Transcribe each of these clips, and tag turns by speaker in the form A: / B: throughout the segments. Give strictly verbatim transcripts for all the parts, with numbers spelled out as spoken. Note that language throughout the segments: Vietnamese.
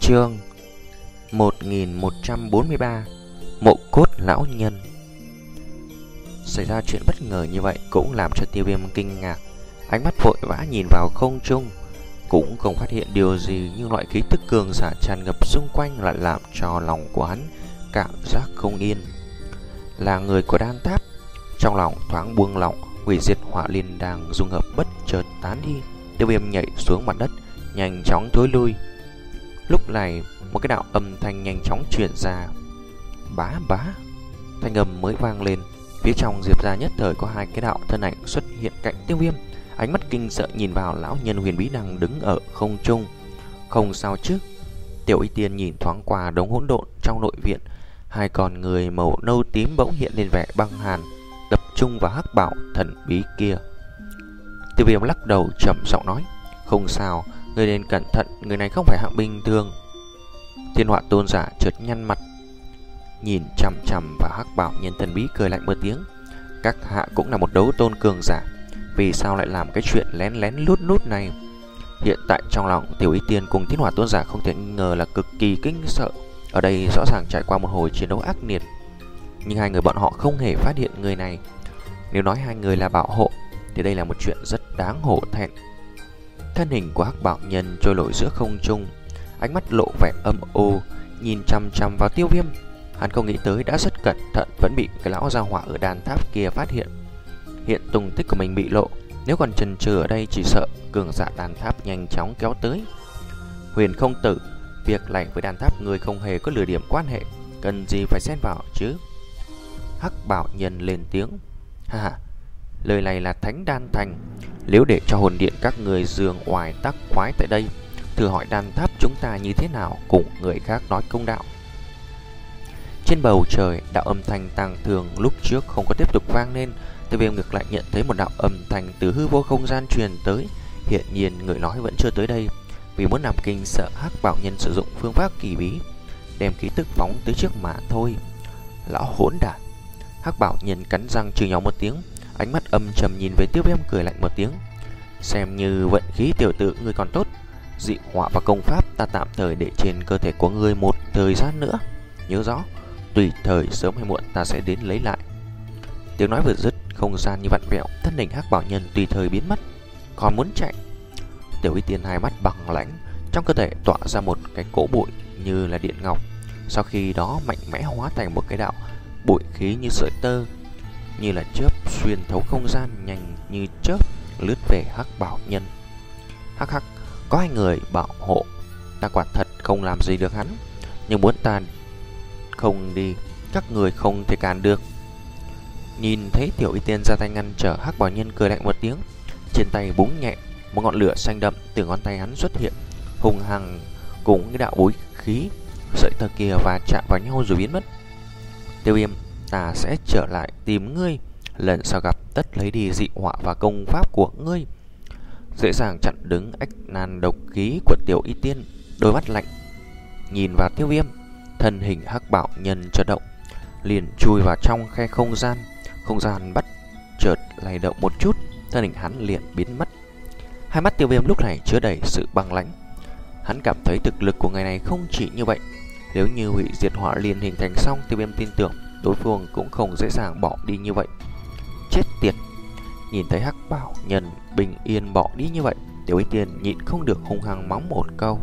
A: Chương một nghìn một trăm bốn mươi ba. Mộ cốt lão nhân. Xảy ra chuyện bất ngờ như vậy cũng làm cho Tiêu Viêm kinh ngạc. Ánh mắt vội vã nhìn vào không trung, cũng không phát hiện điều gì, nhưng loại khí tức cường giả tràn ngập xung quanh lại làm cho lòng của hắn cảm giác không yên. Là người của đan tháp. Trong lòng thoáng buông lỏng, hủy diệt hỏa liên đang dung hợp bất chợt tán đi. Tiêu Viêm nhảy xuống mặt đất, nhanh chóng thối lui. Lúc này một cái đạo âm thanh nhanh chóng truyền ra. Bá bá. Thanh âm mới vang lên, phía trong Diệp gia nhất thời có hai cái đạo thân ảnh xuất hiện cạnh Tiêu Viêm. Ánh mắt kinh sợ nhìn vào lão nhân huyền bí đang đứng ở không trung. Không sao chứ? Tiểu Y Tiên nhìn thoáng qua đống hỗn độn trong nội viện. Hai con người màu nâu tím bỗng hiện lên vẻ băng hàn, tập trung vào hắc bảo thần bí kia. Tiêu Viêm lắc đầu trầm giọng nói: "Không sao, người nên cẩn thận, người này không phải hạng bình thường." Thiên Họa tôn giả chợt nhăn mặt, nhìn chằm chằm vào hắc bảo nhân thần bí, cười lạnh một tiếng: "Các hạ cũng là một đấu tôn cường giả, vì sao lại làm cái chuyện lén lén lút lút này?" Hiện tại trong lòng Tiểu Y Tiên cùng Thiên Hỏa tôn giả không thể nghi ngờ là cực kỳ kinh sợ. Ở đây rõ ràng trải qua một hồi chiến đấu ác liệt, nhưng hai người bọn họ không hề phát hiện người này. Nếu nói hai người là bảo hộ thì đây là một chuyện rất đáng hổ thẹn. Thân hình của hắc bảo nhân trôi nổi giữa không trung, ánh mắt lộ vẻ âm u, nhìn chăm chăm vào Tiêu Viêm. Hắn không nghĩ tới đã rất cẩn thận vẫn bị cái lão gia hỏa ở đàn tháp kia phát hiện. Hiện tung tích của mình bị lộ, nếu còn chần chừ ở đây chỉ sợ cường giả đàn tháp nhanh chóng kéo tới. Huyền không tử, việc này với đàn tháp người không hề có lừa điểm quan hệ, cần gì phải xen vào chứ? Hắc bảo nhân lên tiếng: "Ha ha, lời này là thánh đan thành. Nếu để cho hồn điện các người giường oai tắc quái tại đây, thử hỏi đan tháp chúng ta như thế nào cùng người khác nói công đạo." Trên bầu trời, đạo âm thanh tang thường lúc trước không có tiếp tục vang lên. Tiêu Viêm ngược lại nhận thấy một đạo âm thanh từ hư vô không gian truyền tới. Hiện nhiên người nói vẫn chưa tới đây, vì muốn làm kinh sợ hắc bảo nhân sử dụng phương pháp kỳ bí, đem khí tức phóng tới trước mà thôi. Lão hỗn đản! Hắc bảo nhân cắn răng chửi nhỏ một tiếng, ánh mắt âm trầm nhìn về Tiêu Viêm, cười lạnh một tiếng: "Xem như vận khí tiểu tử ngươi còn tốt, dị họa và công pháp ta tạm thời để trên cơ thể của ngươi một thời gian nữa. Nhớ rõ, tùy thời sớm hay muộn ta sẽ đến lấy lại." Tiếng nói vừa dứt, không gian như vặn vẹo, thân hình hắc bảo nhân tùy thời biến mất. Còn muốn chạy? Tiểu Y Tiên hai mắt bằng lãnh, trong cơ thể tỏa ra một cái cỗ bụi như là điện ngọc, sau khi đó mạnh mẽ hóa thành một cái đạo bụi khí như sợi tơ, như là chớp xuyên thấu không gian, nhanh như chớp lướt về hắc bảo nhân. Hắc hắc, có hai người bảo hộ, ta quả thật không làm gì được hắn, nhưng muốn ta không đi, các người không thể cản được. Nhìn thấy Tiểu Y Tiên ra tay ngăn trở, hắc bảo nhân cười lạnh một tiếng, trên tay búng nhẹ, một ngọn lửa xanh đậm từ ngón tay hắn xuất hiện, hùng hằng cùng cái đạo bối khí sợi tơ kia và chạm vào nhau rồi biến mất. Tiêu Viêm, ta sẽ trở lại tìm ngươi, lần sau gặp tất lấy đi dị họa và công pháp của ngươi. Dễ dàng chặn đứng ách nan độc khí của Tiểu Y Tiên, đôi mắt lạnh nhìn vào Tiêu Viêm. Thân hình hắc bảo nhân chợt động, liền chui vào trong khe không gian. Không gian bắt chợt lay động một chút, thân hình hắn liền biến mất. Hai mắt Tiêu Viêm lúc này chứa đầy sự băng lãnh. Hắn cảm thấy thực lực của người này không chỉ như vậy. Nếu như hủy diệt hỏa liên hình thành xong, Tiêu Viêm tin tưởng đối phương cũng không dễ dàng bỏ đi như vậy. Chết tiệt! Nhìn thấy hắc bảo nhân bình yên bỏ đi như vậy, Tiểu Y Tiên nhịn không được hung hăng mắng một câu: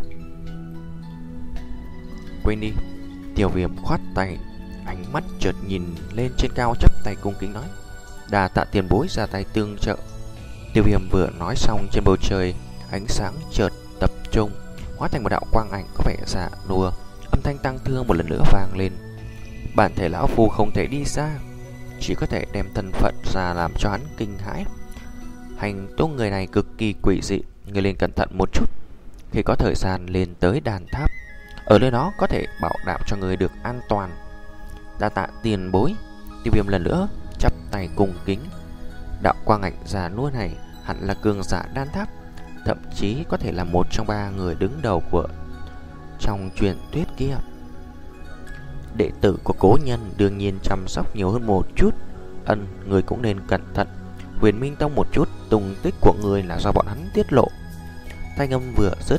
A: "Quên đi!" Tiêu Viêm khoát tay, ánh mắt chợt nhìn lên trên cao, chắp tay cung kính nói: "Đa tạ tiền bối ra tay tương trợ." Tiêu Viêm vừa nói xong, trên bầu trời ánh sáng chợt tập trung, hóa thành một đạo quang ảnh có vẻ dạ nua. Âm thanh tăng thương một lần nữa vang lên: "Bản thể lão phu không thể đi xa, chỉ có thể đem thân phận ra làm cho hắn kinh hãi. Hành tung người này cực kỳ quỷ dị, người nên cẩn thận một chút. Khi có thời gian lên tới đàn tháp, ở nơi đó có thể bảo đảm cho người được an toàn." Đa tạ tiền bối. Tiêu Viêm lần nữa chắp tay cung kính. Đạo quang ảnh già nua này hẳn là cường giả đan tháp, thậm chí có thể là một trong ba người đứng đầu của trong truyền thuyết kia. Đệ tử của cố nhân đương nhiên chăm sóc nhiều hơn một chút. Ân, người cũng nên cẩn thận. Huyền Minh Tông một chút tung tích của người là do bọn hắn tiết lộ. Thanh âm vừa dứt,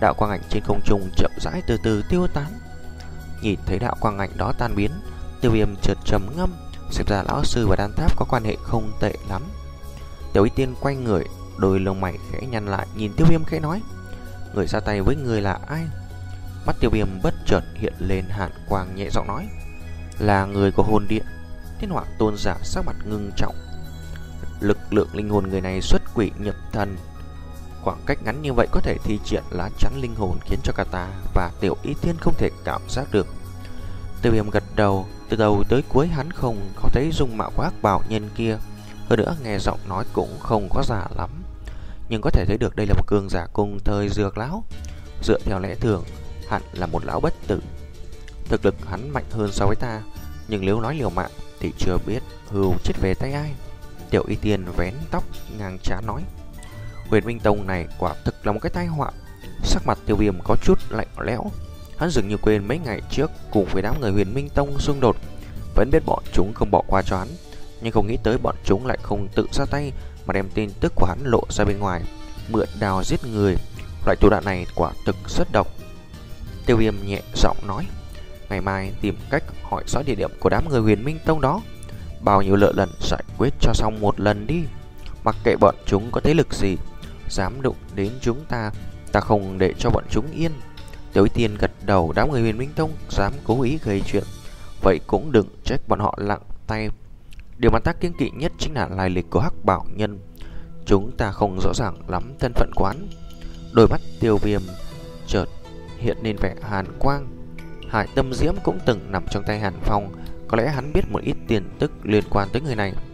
A: đạo quang ảnh trên không trung chậm rãi từ từ tiêu tán. Nhìn thấy đạo quang ảnh đó tan biến, Tiêu Viêm chợt trầm ngâm, xem ra lão sư và đan tháp có quan hệ không tệ lắm. Tiểu Y Tiên quay người, đôi lông mày khẽ nhăn lại, nhìn Tiêu Viêm khẽ nói: người ra tay với người là ai? Mắt Tiêu Viêm bất chợt hiện lên hàn quang, nhẹ giọng nói: là người của hồn điện. Thiên Hỏa tôn giả sắc mặt ngưng trọng. Lực lượng linh hồn người này xuất quỷ nhập thần, khoảng cách ngắn như vậy có thể thi triển lá chắn linh hồn, khiến cho cả ta và Tiểu Y Tiên không thể cảm giác được. Tiêu Viêm gật đầu, từ đầu tới cuối hắn không có thấy dung mạo của ác bào nhân kia, hơn nữa nghe giọng nói cũng không có giả lắm, nhưng có thể thấy được đây là một cường giả cùng thời Dược lão. Dựa theo lẽ thường, hẳn là một lão bất tử. Thực lực hắn mạnh hơn so với ta, nhưng nếu nói liều mạng thì chưa biết hưu chết về tay ai. Tiểu Y Tiên vén tóc ngang trán nói: Huyền Minh Tông này quả thực là một cái tai họa. Sắc mặt Tiêu Viêm có chút lạnh lẽo. Hắn dường như quên mấy ngày trước cùng với đám người Huyền Minh Tông xung đột, vẫn biết bọn chúng không bỏ qua cho hắn, nhưng không nghĩ tới bọn chúng lại không tự ra tay mà đem tin tức của hắn lộ ra bên ngoài, mượn đao giết người. Loại thủ đoạn này quả thực rất độc. Tiêu Viêm nhẹ giọng nói: ngày mai tìm cách hỏi rõ địa điểm của đám người Huyền Minh Tông đó, bao nhiêu lợ lần giải quyết cho xong một lần đi. Mặc kệ bọn chúng có thế lực gì, dám đụng đến chúng ta, ta không để cho bọn chúng yên. Tiểu Y Tiên gật đầu, đám người Huyền Minh Tông dám cố ý gây chuyện, vậy cũng đừng trách bọn họ lặng tay. Điều mà ta kiêng kỵ nhất chính là lai lịch của Hắc Bảo Nhân. Chúng ta không rõ ràng lắm thân phận quán. Đôi mắt Tiêu Viêm chợt hiện lên vẻ hàn quang. Hải Tâm Diễm cũng từng nằm trong tay Hàn Phong, có lẽ hắn biết một ít tin tức liên quan tới người này.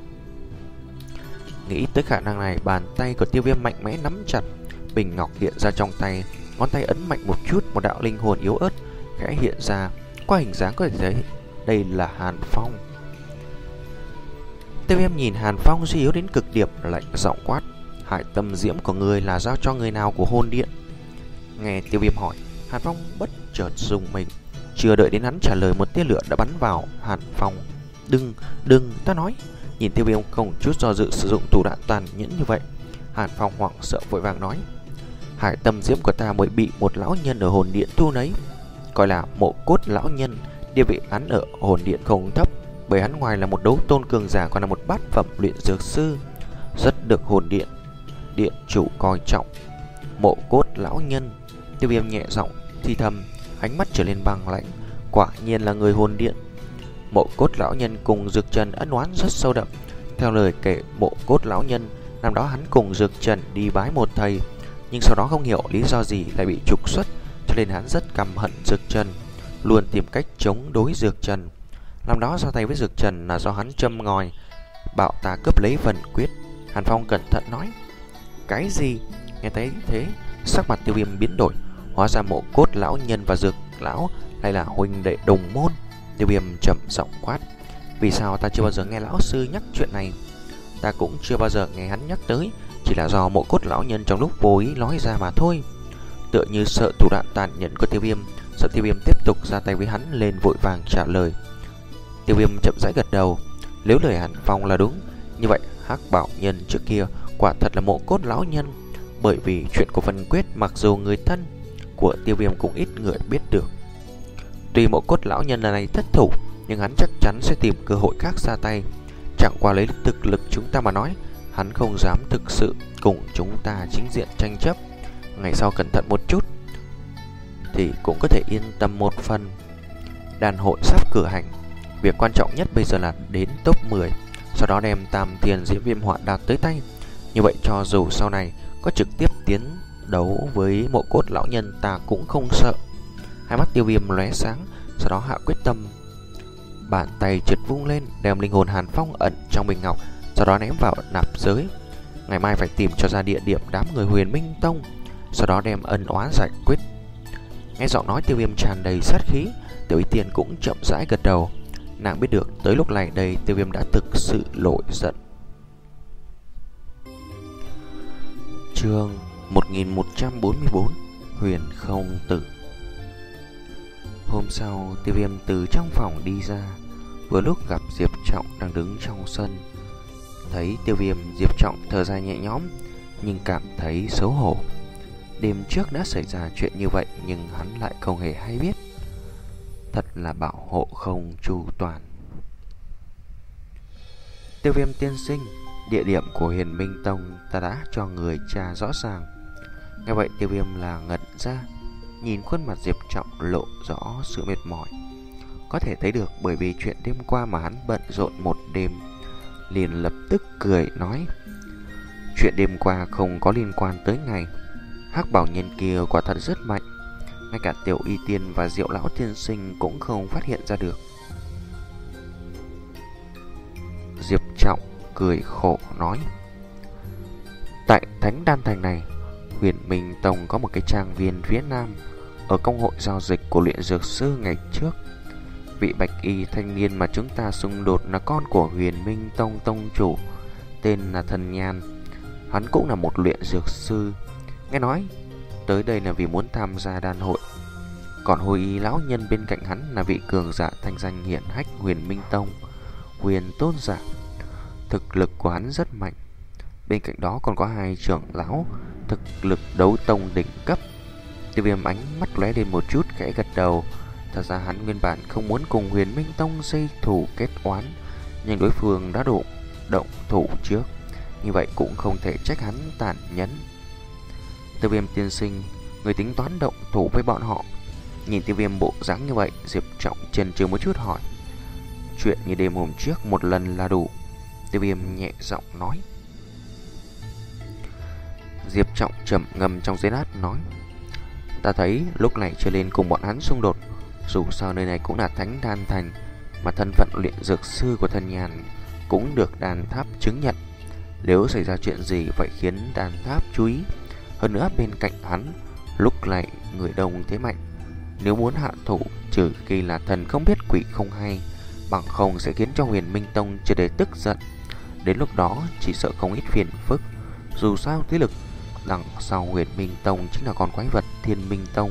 A: Nghĩ tới khả năng này, bàn tay của Tiêu Viêm mạnh mẽ nắm chặt bình ngọc hiện ra trong tay, ngón tay ấn mạnh một chút, một đạo linh hồn yếu ớt khẽ hiện ra. Qua hình dáng có thể thấy đây là Hàn Phong. Tiêu Viêm nhìn Hàn Phong suy yếu đến cực điểm, lạnh giọng quát: Hải Tâm Diễm của người là giao cho người nào của hồn điện? Nghe Tiêu Viêm hỏi, Hàn Phong bất chợt rùng mình, chưa đợi đến hắn trả lời, một tia lửa đã bắn vào Hàn Phong. Đừng, đừng, ta nói. Nhìn Tiêu Viêm không chút do dự sử dụng thủ đoạn tàn nhẫn như vậy, Hàn Phong hoảng sợ vội vàng nói: Hải Tâm Diễm của ta mới bị một lão nhân ở hồn điện thu lấy, coi là Mộ Cốt lão nhân. Địa vị hắn ở hồn điện không thấp, bởi hắn ngoài là một đấu tôn cường giả còn là một bát phẩm luyện dược sư, rất được hồn điện điện chủ coi trọng. Mộ Cốt lão nhân. Tiêu Viêm nhẹ giọng thì thầm, ánh mắt trở lên băng lãnh. Quả nhiên là người hồn điện. Mộ Cốt lão nhân cùng Dược Trần ân oán rất sâu đậm. Theo lời kể Mộ Cốt lão nhân, năm đó hắn cùng Dược Trần đi bái một thầy, nhưng sau đó không hiểu lý do gì lại bị trục xuất, cho nên hắn rất căm hận Dược Trần, luôn tìm cách chống đối Dược Trần. Năm đó ra tay với Dược Trần là do hắn châm ngòi, bảo ta cướp lấy phần quyết. Hàn Phong cẩn thận nói: Cái gì? Nghe thấy thế, sắc mặt Tiêu Viêm biến đổi. Hóa ra Mộ Cốt lão nhân và Dược lão lại là huynh đệ đồng môn. Tiêu Viêm trầm giọng quát: Vì sao ta chưa bao giờ nghe lão sư nhắc chuyện này? Ta cũng chưa bao giờ nghe hắn nhắc tới, chỉ là do Mộ Cốt lão nhân trong lúc vô ý nói ra mà thôi. Tựa như sợ thủ đoạn tàn nhẫn của Tiêu Viêm, sợ Tiêu Viêm tiếp tục ra tay với hắn, lên vội vàng trả lời. Tiêu Viêm chậm rãi gật đầu. Nếu lời Hàn Phong là đúng, như vậy Hắc Bảo Nhân trước kia quả thật là Mộ Cốt lão nhân. Bởi vì chuyện của phần quyết, mặc dù người thân của Tiêu Viêm cũng ít người biết được. Tuy Mộ Cốt lão nhân lần này thất thủ, nhưng hắn chắc chắn sẽ tìm cơ hội khác ra tay. Chẳng qua lấy thực lực chúng ta mà nói, hắn không dám thực sự cùng chúng ta chính diện tranh chấp. Ngày sau cẩn thận một chút thì cũng có thể yên tâm một phần. Đàn hội sắp cử hành, việc quan trọng nhất bây giờ là đến top mười, sau đó đem Tam Thiên Diễm Viêm Họa đạt tới tay. Như vậy cho dù sau này có trực tiếp tiến đấu với Mộ Cốt lão nhân, ta cũng không sợ. Hai mắt Tiêu Viêm lóe sáng, sau đó hạ quyết tâm. Bàn tay chợt vung lên, đem linh hồn Hàn Phong ẩn trong bình ngọc, sau đó ném vào nạp giới. Ngày mai phải tìm cho ra địa điểm đám người Huyền Minh Tông, sau đó đem ân oán giải quyết. Nghe giọng nói Tiêu Viêm tràn đầy sát khí, Tiểu Y Tiên cũng chậm rãi gật đầu. Nàng biết được tới lúc này đây Tiêu Viêm đã thực sự nổi giận. Chương một nghìn một trăm bốn mươi bốn, Huyền Không Tử. Hôm sau, Tiêu Viêm từ trong phòng đi ra, vừa lúc gặp Diệp Trọng đang đứng trong sân. Thấy Tiêu Viêm, Diệp Trọng thở dài nhẹ nhõm, nhưng cảm thấy xấu hổ. Đêm trước đã xảy ra chuyện như vậy nhưng hắn lại không hề hay biết. Thật là bảo hộ không chu toàn. Tiêu Viêm tiên sinh, địa điểm của Huyền Minh Tông ta đã cho người tra rõ ràng. Nghe vậy Tiêu Viêm là ngẩn ra, nhìn khuôn mặt Diệp Trọng lộ rõ sự mệt mỏi. Có thể thấy được bởi vì chuyện đêm qua mà hắn bận rộn một đêm. Liền lập tức cười nói, chuyện đêm qua không có liên quan tới ngài. Hắc bảo nhân kia quả thật rất mạnh, ngay cả Tiểu Y Tiên và Diệu Lão Tiên Sinh cũng không phát hiện ra được. Diệp Trọng cười khổ nói, tại Thánh Đan Thành này, Huyền Minh Tông có một cái trang viên phía nam, ở công hội giao dịch của luyện dược sư ngày trước. Vị bạch y thanh niên mà chúng ta xung đột là con của Huyền Minh Tông tông chủ, tên là Thần Nhan. Hắn cũng là một luyện dược sư. Nghe nói tới đây là vì muốn tham gia đan hội. Còn hồi y lão nhân bên cạnh hắn là vị cường giả thanh danh hiển hách Huyền Minh Tông, Huyền Tôn giả. Thực lực của hắn rất mạnh. Bên cạnh đó còn có hai trưởng lão thực lực đấu tông đỉnh cấp. Tiêu Viêm ánh mắt lóe lên một chút, khẽ gật đầu. Thật ra hắn nguyên bản không muốn cùng Huyền Minh Tông dây thủ kết oán, nhưng đối phương đã đụng động thủ trước, như vậy cũng không thể trách hắn tàn nhẫn. Tiêu Viêm tiên sinh, người tính toán động thủ với bọn họ? Nhìn Tiêu Viêm bộ dáng như vậy, Diệp Trọng chần chừ một chút hỏi. Chuyện như đêm hôm trước một lần là đủ, Tiêu Viêm nhẹ giọng nói. Diệp Trọng trầm ngâm trong giây lát nói, ta thấy lúc này chưa lên cùng bọn hắn xung đột. Dù sao nơi này cũng là Thánh Đan Thành, mà thân phận luyện dược sư của Thần Nhàn cũng được đan tháp chứng nhận. Nếu xảy ra chuyện gì phải khiến đan tháp chú ý. Hơn nữa bên cạnh hắn lúc này người đông thế mạnh, nếu muốn hạ thủ trừ khi là thần không biết quỷ không hay, bằng không sẽ khiến cho Huyền Minh Tông chưa để tức giận. Đến lúc đó chỉ sợ không ít phiền phức. Dù sao thế lực đằng sau Huyền Minh Tông chính là con quái vật Thiên Minh Tông.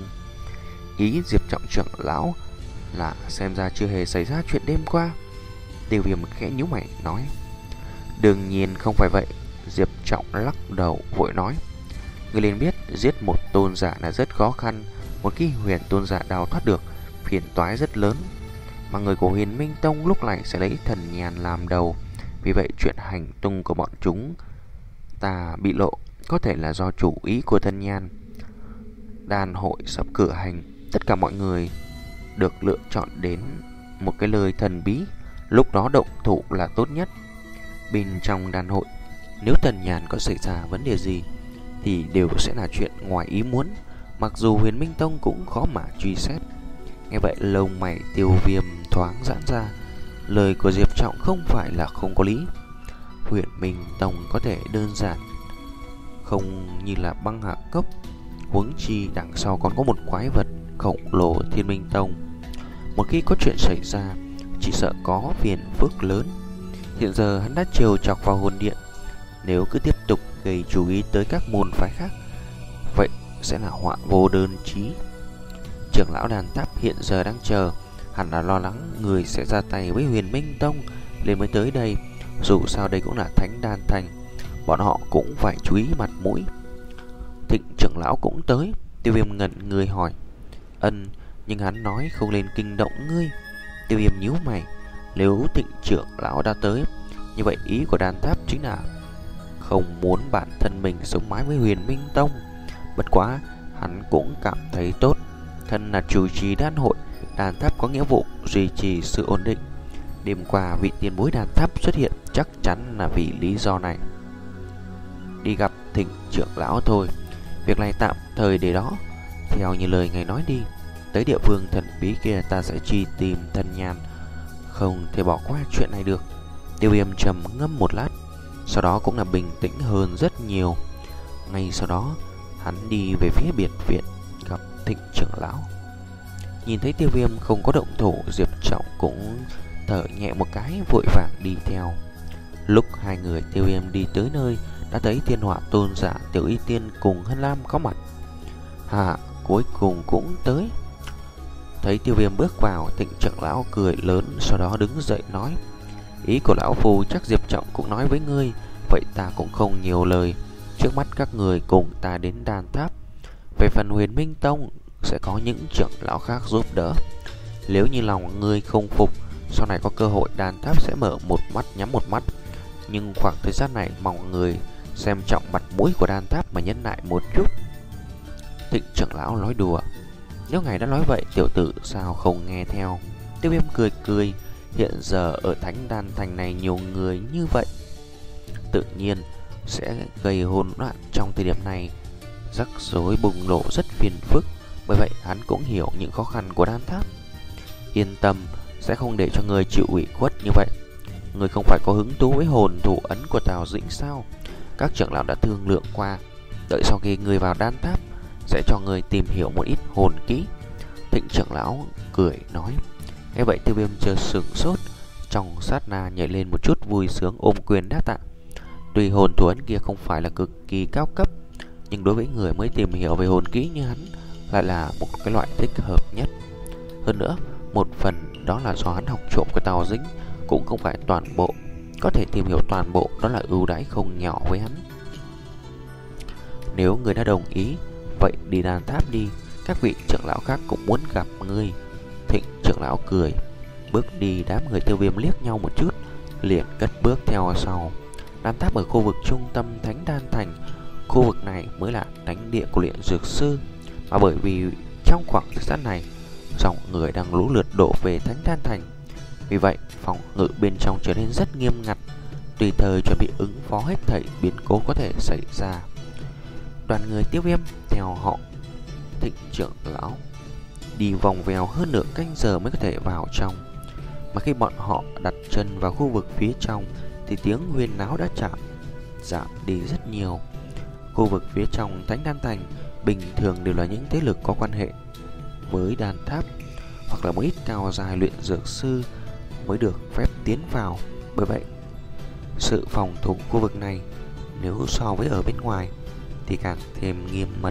A: Ý Diệp Trọng trưởng lão là xem ra chưa hề xảy ra chuyện đêm qua. Tiêu Viêm khẽ nhíu mày nói, đương nhiên không phải vậy. Diệp Trọng lắc đầu vội nói, người liền biết giết một tôn giả là rất khó khăn. Một khi Huyền tôn giả đào thoát được, phiền toái rất lớn. Mà người của Huyền Minh Tông lúc này sẽ lấy Thần Nhàn làm đầu. Vì vậy chuyện hành tung của bọn chúng ta bị lộ có thể là do chủ ý của Thần Nhan. Đan hội sắp cử hành, tất cả mọi người được lựa chọn đến một cái lời thần bí, lúc đó động thủ là tốt nhất. Bên trong đan hội, nếu Thần Nhan có xảy ra vấn đề gì thì đều sẽ là chuyện ngoài ý muốn, mặc dù Huyền Minh Tông cũng khó mà truy xét. Nghe vậy lông mày Tiêu Viêm thoáng giãn ra. Lời của Diệp Trọng không phải là không có lý. Huyền Minh Tông có thể đơn giản không như là băng hạ cốc, huống chi đằng sau còn có một quái vật khổng lồ Thiên Minh Tông. Một khi có chuyện xảy ra, chỉ sợ có phiền phức lớn. Hiện giờ hắn đã trêu chọc vào hồn điện, nếu cứ tiếp tục gây chú ý tới các môn phái khác, vậy sẽ là họa vô đơn chí. Trưởng lão đàn tháp hiện giờ đang chờ, hẳn là lo lắng người sẽ ra tay với Huyền Minh Tông nên mới tới đây. Dù sao đây cũng là Thánh Đan Thành, bọn họ cũng phải chú ý mặt mũi. Thịnh trưởng lão cũng tới. Tiêu Viêm ngẩn người hỏi, ân, nhưng hắn nói không lên kinh động ngươi. Tiêu Viêm nhíu mày, nếu Thịnh trưởng lão đã tới, như vậy ý của đan tháp chính là không muốn bản thân mình sống mái với Huyền Minh Tông. Bất quá hắn cũng cảm thấy tốt, thân là chủ trì đan hội, đan tháp có nghĩa vụ duy trì sự ổn định. Đêm qua vị tiền bối đan tháp xuất hiện chắc chắn là vì lý do này. Đi gặp Thịnh trưởng lão thôi, việc này tạm thời để đó. Theo như lời ngài nói đi, tới địa phương thần bí kia ta sẽ truy tìm Thần Nhan, không thể bỏ qua chuyện này được. Tiêu Viêm trầm ngâm một lát, sau đó cũng là bình tĩnh hơn rất nhiều. Ngay sau đó hắn đi về phía biệt viện gặp Thịnh trưởng lão. Nhìn thấy Tiêu Viêm không có động thủ, Diệp Trọng cũng thở nhẹ một cái, vội vàng đi theo. Lúc hai người Tiêu Viêm đi tới nơi, đã thấy Thiên Hỏa tôn giả, Tiểu Y Tiên cùng Hân Lam có mặt. Hà cuối cùng cũng tới. Thấy Tiêu Viêm bước vào, Thịnh trưởng lão cười lớn, sau đó đứng dậy nói, ý của lão phu chắc Diệp Trọng cũng nói với ngươi, vậy ta cũng không nhiều lời. Trước mắt các người cùng ta đến đan tháp, Về phần Huyền Minh Tông, sẽ có những trưởng lão khác giúp đỡ. Nếu như lòng ngươi không phục, sau này có cơ hội đan tháp sẽ mở một mắt nhắm một mắt. Nhưng khoảng thời gian này mong người xem trọng mặt mũi của đan tháp mà nhẫn nại một chút. Thịnh trưởng lão nói đùa. Nếu ngài đã nói vậy, tiểu tử sao không nghe theo? Tiêu Viêm cười cười. Hiện giờ ở Thánh Đan Thành này nhiều người như vậy, tự nhiên sẽ gây hỗn loạn trong thời điểm này. Rắc rối bùng nổ rất phiền phức. Bởi vậy hắn cũng hiểu những khó khăn của đan tháp. Yên tâm, sẽ không để cho người chịu ủy khuất như vậy. Người không phải có hứng thú với hồn thủ ấn của Tào Dĩnh sao? Các trưởng lão đã thương lượng qua, đợi sau khi người vào đan tháp sẽ cho người tìm hiểu một ít hồn kỹ. Thịnh trưởng lão cười nói. Nghe vậy Tiêu Viêm chợt sửng sốt, trong sát na nhảy lên một chút vui sướng ôm quyền đáp tạ. Tuy hồn thủ ấn kia không phải là cực kỳ cao cấp, nhưng đối với người mới tìm hiểu về hồn kỹ như hắn lại là một cái loại thích hợp nhất. Hơn nữa, một phần đó là do hắn học trộm của Tào Dĩnh, cũng không phải toàn bộ. Có thể tìm hiểu toàn bộ đó là ưu đãi không nhỏ với hắn. Nếu người đã đồng ý, vậy đi đan tháp đi. Các vị trưởng lão khác cũng muốn gặp ngươi. Thịnh trưởng lão cười. Bước đi, đám người Tiêu Viêm liếc nhau một chút, liền cất bước theo sau. Đan tháp ở khu vực trung tâm Thánh Đan Thành. Khu vực này mới là thánh địa của luyện dược sư. Mà bởi vì trong khoảng thời gian này, dòng người đang lũ lượt đổ về Thánh Đan Thành, vì vậy phòng ngự bên trong trở nên rất nghiêm ngặt, tùy thời chuẩn bị ứng phó hết thảy biến cố có thể xảy ra. Đoàn người Tiêu Viêm theo họ Thịnh trưởng lão đi vòng vèo hơn nửa canh giờ mới có thể vào trong. Mà khi bọn họ đặt chân vào khu vực phía trong thì tiếng huyên náo đã chạm giảm đi rất nhiều. Khu vực phía trong Thánh Đan Thành bình thường đều là những thế lực có quan hệ với đan tháp, hoặc là một ít cao dài luyện dược sư mới được phép tiến vào. Bởi vậy, sự phòng thủ khu vực này nếu so với ở bên ngoài thì càng thêm nghiêm mật.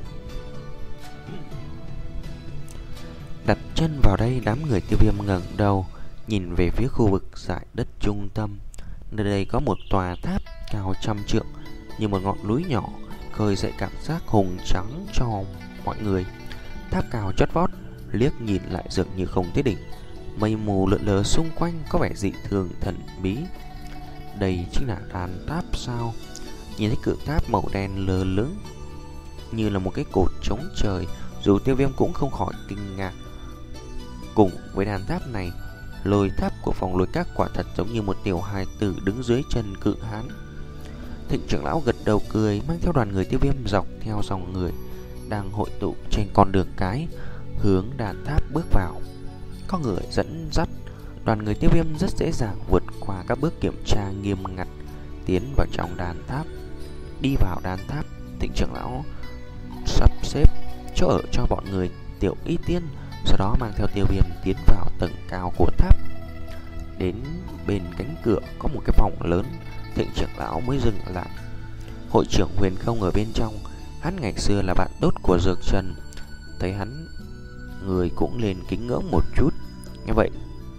A: Đặt chân vào đây, đám người Tiêu Viêm ngẩng đầu nhìn về phía khu vực dải đất trung tâm. Nơi đây có một tòa tháp cao trăm trượng, như một ngọn núi nhỏ, khơi dậy cảm giác hùng tráng cho mọi người. Tháp cao chót vót, liếc nhìn lại dường như không thấy đỉnh. Mây mù lượn lờ xung quanh có vẻ dị thường thần bí. Đây chính là đan tháp sao? Nhìn thấy cự tháp màu đen lơ lửng như là một cái cột chống trời, dù Tiêu Viêm cũng không khỏi kinh ngạc. Cùng với đan tháp này, lôi tháp của phòng lôi các quả thật giống như một tiểu hài tử đứng dưới chân cự hán. Thịnh trưởng lão gật đầu cười, mang theo đoàn người Tiêu Viêm dọc theo dòng người đang hội tụ trên con đường cái hướng đan tháp bước vào. Có người dẫn dắt, đoàn người Tiêu Viêm rất dễ dàng vượt qua các bước kiểm tra nghiêm ngặt, tiến vào trong đan tháp. Đi vào đan tháp, Thịnh trưởng lão sắp xếp chỗ ở cho bọn người Tiểu Y Tiên, sau đó mang theo Tiêu Viêm tiến vào tầng cao của tháp. Đến bên cánh cửa có một cái phòng lớn, Thịnh trưởng lão mới dừng lại. Hội trưởng Huyền Không ở bên trong, hắn ngày xưa là bạn tốt của Dược Trần, thấy hắn người cũng lên kính ngưỡng một chút. Như vậy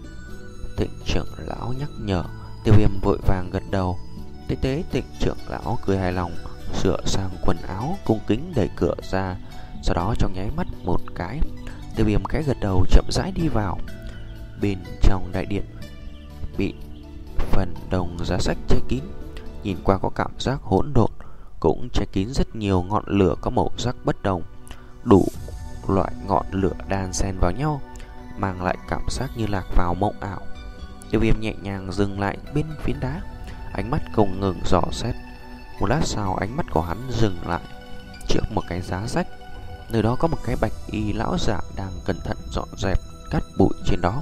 A: Thịnh trưởng lão nhắc nhở, Tiêu Viêm vội vàng gật đầu. Tế tế Thịnh trưởng lão cười hài lòng, sửa sang quần áo, cung kính đẩy cửa ra. Sau đó trong nháy mắt một cái, Tiêu Viêm cái gật đầu chậm rãi đi vào. Bên trong đại điện bị phần đồng giá sách che kín, nhìn qua có cảm giác hỗn độn, cũng che kín rất nhiều ngọn lửa có màu sắc bất đồng, đủ loại ngọn lửa đan xen vào nhau, mang lại cảm giác như lạc vào mộng ảo. Tiêu Viêm nhẹ nhàng dừng lại bên phiến đá, ánh mắt không ngừng dò xét. Một lát sau, ánh mắt của hắn dừng lại trước một cái giá sách. Nơi đó có một cái bạch y lão giả đang cẩn thận dọn dẹp cát bụi trên đó.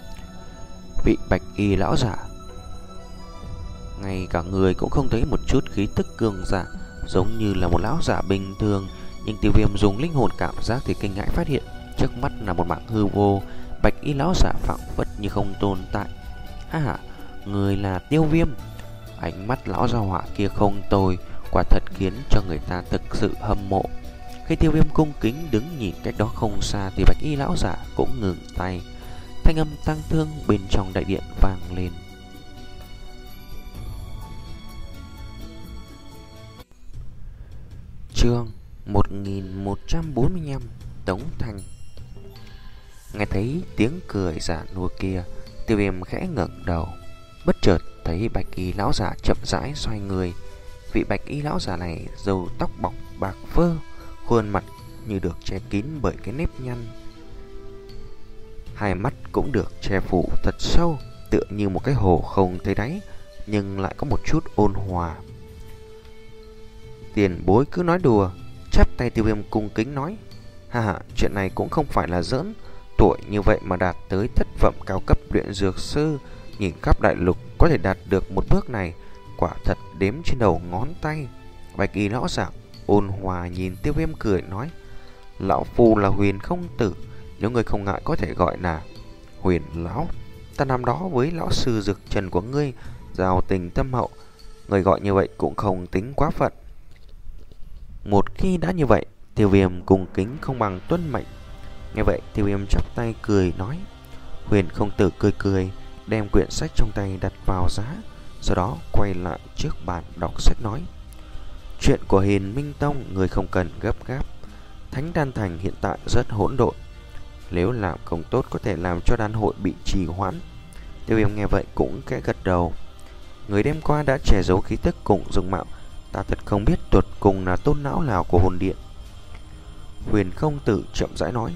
A: Vị bạch y lão giả, ngay cả người cũng không thấy một chút khí tức cường giả, giống như là một lão giả bình thường. Nhưng Tiêu Viêm dùng linh hồn cảm giác thì kinh ngạc phát hiện trước mắt là một mảng hư vô. Bạch y lão giả phảng phất như không tồn tại. Ha ha, người là Tiêu Viêm. Ánh mắt lão gia hỏa kia không tồi, quả thật khiến cho người ta thực sự hâm mộ. Khi Tiêu Viêm cung kính đứng nhìn cách đó không xa thì bạch y lão giả cũng ngừng tay. Thanh âm tang thương bên trong đại điện vang lên. Chương một nghìn một trăm bốn mươi lăm. Tống Thanh. Nghe thấy tiếng cười giả nua kia, Tiêu Viêm khẽ ngẩng đầu, bất chợt thấy bạch y lão giả chậm rãi xoay người. Vị bạch y lão giả này râu tóc bọc bạc phơ, khuôn mặt như được che kín bởi cái nếp nhăn, hai mắt cũng được che phủ thật sâu, tựa như một cái hồ không thấy đáy, nhưng lại có một chút ôn hòa. Tiền bối cứ nói đùa. Chắp tay Tiêu Viêm cung kính nói: ha ha, chuyện này cũng không phải là giỡn. Tuổi như vậy mà đạt tới thất phẩm cao cấp luyện dược sư, nhìn khắp đại lục có thể đạt được một bước này, quả thật đếm trên đầu ngón tay. Bạch y lão giả ôn hòa nhìn Tiêu Viêm cười nói: lão phu là Huyền không tử, nếu người không ngại có thể gọi là Huyền lão. Ta năm đó với lão sư Dược Trần của ngươi giao tình thâm hậu, người gọi như vậy cũng không tính quá phận. Một khi đã như vậy, Tiêu Viêm cung kính không bằng tuân mệnh. Nghe vậy, Tiêu Viêm chắp tay cười nói. Huyền không tử cười cười, đem quyển sách trong tay đặt vào giá, sau đó quay lại trước bàn đọc sách nói: chuyện của Hiền Minh Tông người không cần gấp gáp. Thánh Đan Thành hiện tại rất hỗn độn, nếu làm không tốt có thể làm cho đan hội bị trì hoãn. Tiêu Viêm nghe vậy cũng khẽ gật đầu. Người đêm qua đã che giấu khí tức cùng dung mạo, ta thật không biết tuột cùng là tôn não nào của hồn điện. Huyền không tử chậm rãi nói.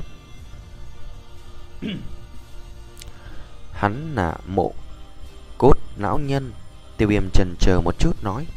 A: Hắn là Mộ Cốt lão nhân. Tiêu Viêm chần chờ một chút nói: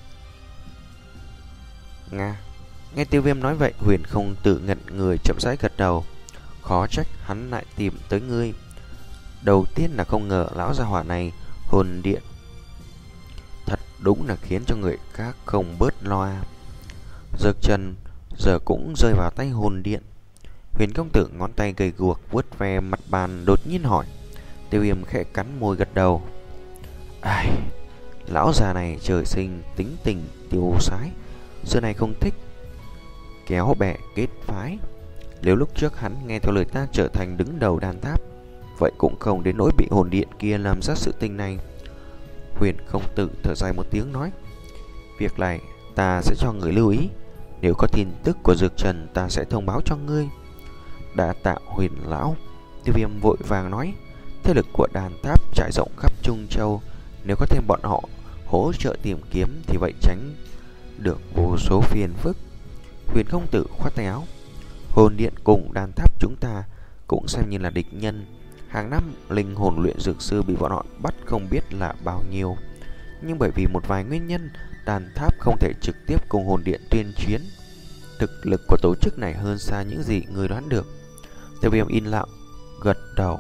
A: Nga. Nghe Tiêu Viêm nói vậy, Huyền không tử ngẩn người chậm rãi gật đầu. Khó trách hắn lại tìm tới ngươi. Đầu tiên là không ngờ lão gia hỏa này hồn điện thật đúng là khiến cho người khác không bớt loa. Dược Trần giờ cũng rơi vào tay hồn điện. Huyền công tử ngón tay gầy guộc vuốt ve mặt bàn đột nhiên hỏi. Tiêu Viêm khẽ cắn môi gật đầu. Ai, lão già này trời sinh tính tình tiêu sái, xưa này không thích kéo bè kết phái. Nếu lúc trước hắn nghe theo lời ta trở thành đứng đầu đàn tháp, vậy cũng không đến nỗi bị hồn điện kia làm ra sự tình này. Huyền không tử thở dài một tiếng nói: việc này ta sẽ cho người lưu ý, nếu có tin tức của Dược Trần ta sẽ thông báo cho ngươi. Đã tạo Huyền lão. Tiêu Viêm vội vàng nói: thế lực của đàn tháp trải rộng khắp Trung Châu, nếu có thêm bọn họ hỗ trợ tìm kiếm thì vậy tránh được vô số phiền phức. Huyền không tử khoát tay áo: hồn điện cùng đàn tháp chúng ta cũng xem như là địch nhân. Hàng năm linh hồn luyện dược sư bị bọn họ bắt không biết là bao nhiêu, nhưng bởi vì một vài nguyên nhân, đàn tháp không thể trực tiếp cùng hồn điện tuyên chiến. Thực lực của tổ chức này hơn xa những gì người đoán được. Tiêu Viêm in lặng gật đầu.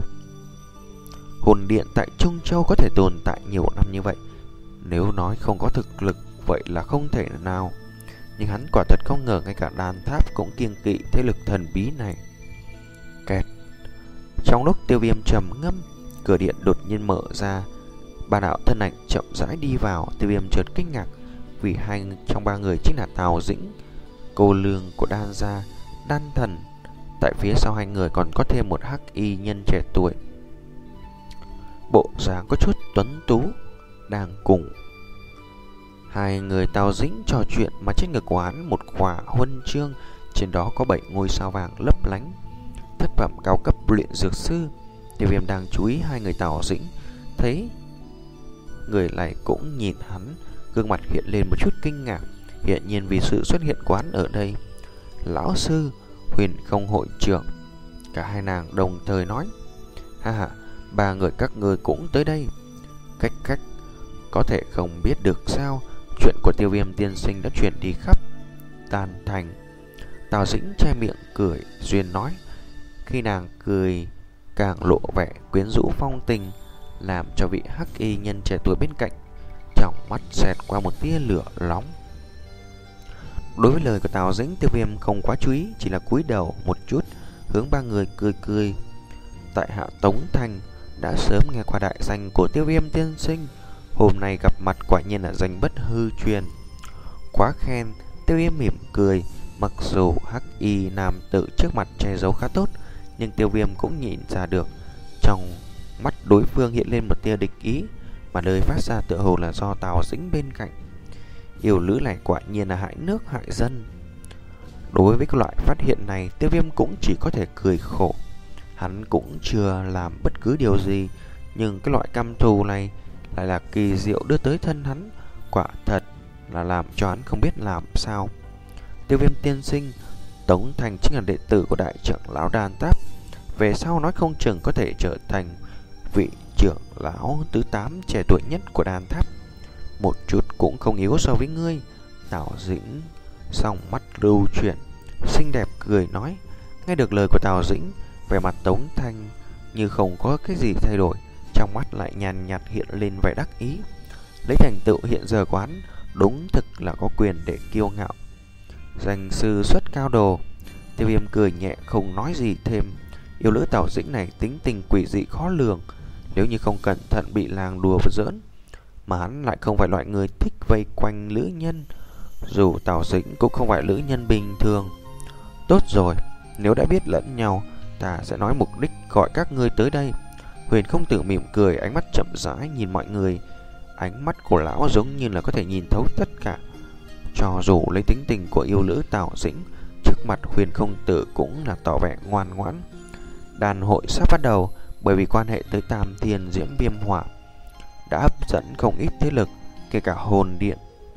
A: Hồn điện tại Trung Châu có thể tồn tại nhiều năm như vậy, nếu nói không có thực lực vậy là không thể nào. Nhưng hắn quả thật không ngờ ngay cả đàn tháp cũng kiêng kỵ thế lực thần bí này. Kẹt. Trong lúc Tiêu Viêm trầm ngâm, cửa điện đột nhiên mở ra, ba đạo thân ảnh chậm rãi đi vào. Tiêu Viêm chợt kinh ngạc, vì hai trong ba người chính là Tào Dĩnh, cô lương của Đan gia, Đan thần. Tại phía sau hai người còn có thêm một hắc y nhân trẻ tuổi, bộ dáng có chút tuấn tú, đang cùng hai người Tào Dĩnh trò chuyện, mà trên ngực của hắn một khỏa huân chương, trên đó có bảy ngôi sao vàng lấp lánh. Thất phẩm cao cấp luyện dược sư. Tiêu Viêm đang chú ý hai người Tào Dĩnh, thấy người này cũng nhìn hắn, gương mặt hiện lên một chút kinh ngạc, hiện nhiên vì sự xuất hiện của hắn ở đây. Lão sư, Huyền không hội trưởng. Cả hai nàng đồng thời nói: ha ha, ba người các ngươi cũng tới đây. Cách cách, có thể không biết được sao, chuyện của Tiêu Viêm tiên sinh đã truyền đi khắp Đan Thành. Tào Dĩnh che miệng cười duyên nói, khi nàng cười càng lộ vẻ quyến rũ phong tình, làm cho vị hắc y nhân trẻ tuổi bên cạnh trong mắt xẹt qua một tia lửa nóng. Đối với lời của Tào Dĩnh, Tiêu Viêm không quá chú ý, chỉ là cúi đầu một chút, hướng ba người cười cười. Tại hạ Tống Thanh đã sớm nghe qua đại danh của Tiêu Viêm tiên sinh, hôm nay gặp mặt quả nhiên là danh bất hư truyền. Quá khen. Tiêu Viêm mỉm cười. Mặc dù hắc y nam tử trước mặt che giấu khá tốt, nhưng Tiêu Viêm cũng nhìn ra được trong mắt đối phương hiện lên một tia địch ý, mà lời phát ra tựa hồ là do Tào Dĩnh bên cạnh. Yêu nữ này quả nhiên là hại nước hại dân. Đối với cái loại phát hiện này, Tiêu Viêm cũng chỉ có thể cười khổ. Hắn cũng chưa làm bất cứ điều gì, nhưng cái loại căm thù này lại là kỳ diệu đưa tới thân hắn, quả thật là làm cho hắn không biết làm sao. Tiêu Viêm tiên sinh, Tống Thành chính là đệ tử của đại trưởng lão Đan Tháp, về sau nói không chừng có thể trở thành vị trưởng lão thứ tám trẻ tuổi nhất của Đan Tháp, một chút cũng không yếu so với ngươi. Tào Dĩnh song mắt lưu chuyển, xinh đẹp cười nói. Nghe được lời của Tào Dĩnh, vẻ mặt Tống Thanh như không có cái gì thay đổi, trong mắt lại nhàn nhạt hiện lên vẻ đắc ý. Lấy thành tựu hiện giờ quán, đúng thực là có quyền để kiêu ngạo. Danh sư xuất cao đồ. Tiêu Viêm cười nhẹ không nói gì thêm. Yêu nữ Tào Dĩnh này tính tình quỷ dị khó lường, nếu như không cẩn thận bị làng đùa và giỡn. Mà hắn lại không phải loại người thích vây quanh nữ nhân, dù Tào Dĩnh cũng không phải nữ nhân bình thường. Tốt rồi, nếu đã biết lẫn nhau, ta sẽ nói mục đích gọi các ngươi tới đây. Huyền Không Tử mỉm cười, ánh mắt chậm rãi nhìn mọi người. Ánh mắt của lão giống như là có thể nhìn thấu tất cả. Cho dù lấy tính tình của yêu nữ Tào Dĩnh, trước mặt Huyền Không Tử cũng là tỏ vẻ ngoan ngoãn. Đàn hội sắp bắt đầu, bởi vì quan hệ tới Tam Thiên Diễm Viêm Hỏa đã hấp dẫn không ít thế lực, kể cả Hồn Điện.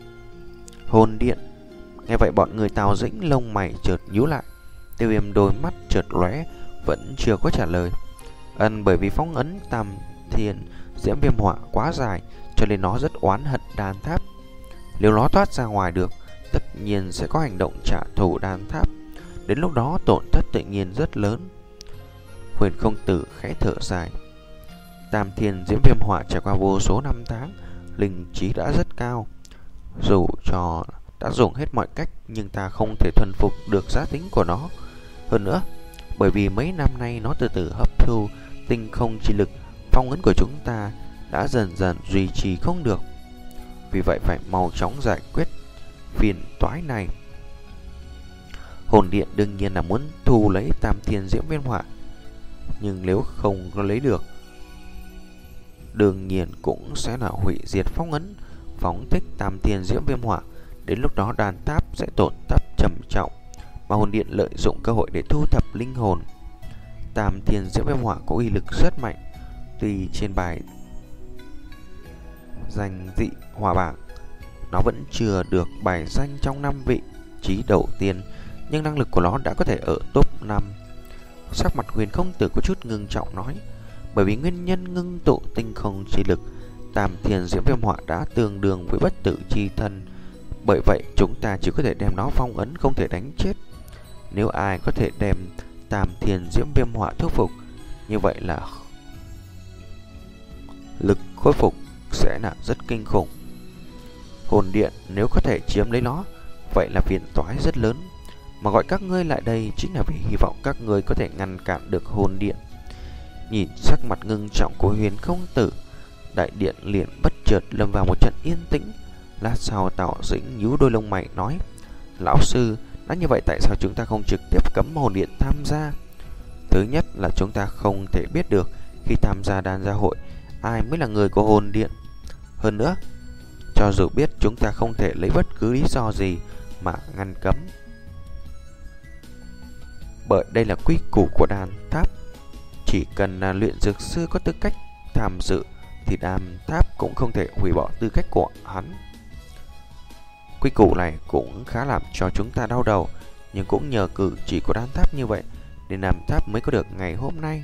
A: Hồn Điện. Nghe vậy bọn người Tào Dĩnh lông mày chợt nhíu lại. Tiêu Viêm đôi mắt chợt lóe, vẫn chưa có trả lời. Ân, bởi vì phong ấn Tam Thiên Diễm Viêm Hỏa quá dài, cho nên nó rất oán hận Đan Tháp. Nếu nó thoát ra ngoài được, tất nhiên sẽ có hành động trả thù Đan Tháp. Đến lúc đó tổn thất tự nhiên rất lớn. Huyền Không Tử khẽ thở dài. Tam Thiên Diễm Viêm Hỏa trải qua vô số năm tháng, linh trí đã rất cao. Dù cho đã dùng hết mọi cách, nhưng ta không thể thuần phục được giá tính của nó. Hơn nữa, bởi vì mấy năm nay nó từ từ hấp thu tinh không chi lực, phong ấn của chúng ta đã dần dần duy trì không được. Vì vậy phải mau chóng giải quyết phiền toái này. Hồn Điện đương nhiên là muốn thu lấy Tam Thiên Diễm Viêm Hỏa, nhưng nếu không có lấy được, đương nhiên cũng sẽ là hủy diệt phong ấn, phóng thích Tam Thiên Diễm Viêm Hỏa. Đến lúc đó Đan Tháp sẽ tổn thất trầm trọng, mà Hồn Điện lợi dụng cơ hội để thu thập linh hồn. Tam Thiên Diễm Viêm Hỏa có uy lực rất mạnh, tuy trên bài danh dị hỏa bảng nó vẫn chưa được bài danh trong năm vị trí đầu tiên, nhưng năng lực của nó đã có thể ở top năm. Sắc mặt Huyền Không Tử có chút ngưng trọng nói, bởi vì nguyên nhân ngưng tụ tinh không chi lực, Tam Thiên Diễm Viêm Hỏa đã tương đương với bất tử chi thân. Bởi vậy chúng ta chỉ có thể đem nó phong ấn, không thể đánh chết. Nếu ai có thể đem Tam Thiên Diễm Viêm Hỏa thuyết phục, như vậy là lực khôi phục sẽ là rất kinh khủng. Hồn Điện nếu có thể chiếm lấy nó, vậy là phiền toái rất lớn. Mà gọi các ngươi lại đây chính là vì hy vọng các ngươi có thể ngăn cản được Hồn Điện. Nhìn sắc mặt ngưng trọng của Huyền Không Tử, đại điện liền bất chợt lâm vào một trận yên tĩnh. Lát sau Tào Dĩnh nhíu đôi lông mày nói, lão sư, đã như vậy tại sao chúng ta không trực tiếp cấm Hồn Điện tham gia? Thứ nhất là chúng ta không thể biết được khi tham gia đan gia hội ai mới là người của Hồn Điện. Hơn nữa, cho dù biết, chúng ta không thể lấy bất cứ lý do gì mà ngăn cấm, bởi đây là quy củ của Đan Tháp. Chỉ cần là luyện dược sư có tư cách tham dự thì Đan Tháp cũng không thể hủy bỏ tư cách của hắn. Quy củ này cũng khá làm cho chúng ta đau đầu, nhưng cũng nhờ cử chỉ của Đan Tháp như vậy nên Đan Tháp mới có được ngày hôm nay.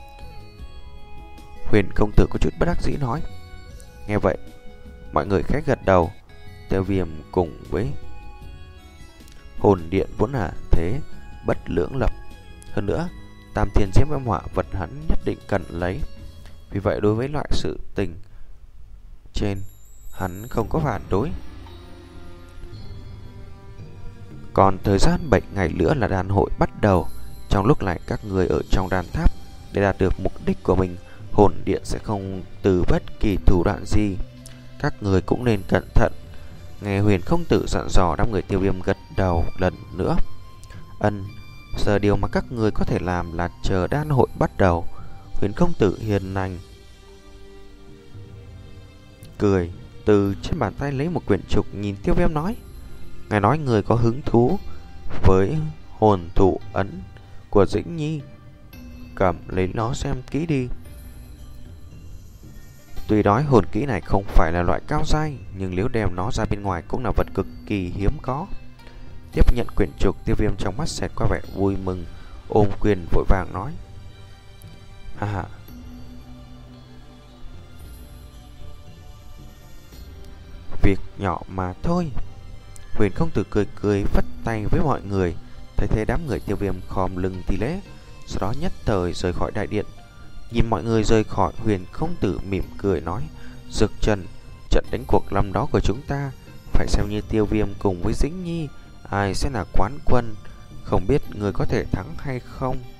A: Huyền Công Tử có chút bất đắc dĩ nói. Nghe vậy, mọi người khẽ gật đầu. Tiêu Viêm cùng với Hồn Điện vốn là thế bất lưỡng lập. Hơn nữa, Tam Thiên Diễm Viêm Hỏa vật hắn nhất định cần lấy. Vì vậy đối với loại sự tình trên, hắn không có phản đối. Còn thời gian bảy ngày nữa là đan hội bắt đầu. Trong lúc này các người ở trong đan tháp, để đạt được mục đích của mình, Hồn Điện sẽ không từ bất kỳ thủ đoạn gì. Các người cũng nên cẩn thận. Nghe Huyền Không Tử dặn dò, đám người Tiêu Viêm gật đầu lần nữa. Ân, giờ điều mà các người có thể làm là chờ đan hội bắt đầu. Huyền Không Tử hiền lành cười, từ trên bàn tay lấy một quyển trục nhìn Tiêu Viêm nói. Ngài nói người có hứng thú với hồn thủ ấn của Dĩnh Nhi. Cầm lấy nó xem kỹ đi. Tuy nói hồn kỹ này không phải là loại cao giai, nhưng nếu đem nó ra bên ngoài cũng là vật cực kỳ hiếm có. Tiếp nhận quyển trục, Tiêu Viêm trong mắt xẹt qua vẻ vui mừng, ôm quyền vội vàng nói: Ha ha, việc nhỏ mà thôi. Huyền công tử cười cười vất tay với mọi người. Thấy thế đám người Tiêu Viêm khom lưng thi lễ, sau đó nhất thời rời khỏi đại điện. Nhìn mọi người rời khỏi, Huyền công tử mỉm cười nói: Dược Trần, trận đánh cuộc năm đó của chúng ta phải xem như Tiêu Viêm cùng với Dĩnh Nhi ai sẽ là quán quân. Không biết người có thể thắng hay không?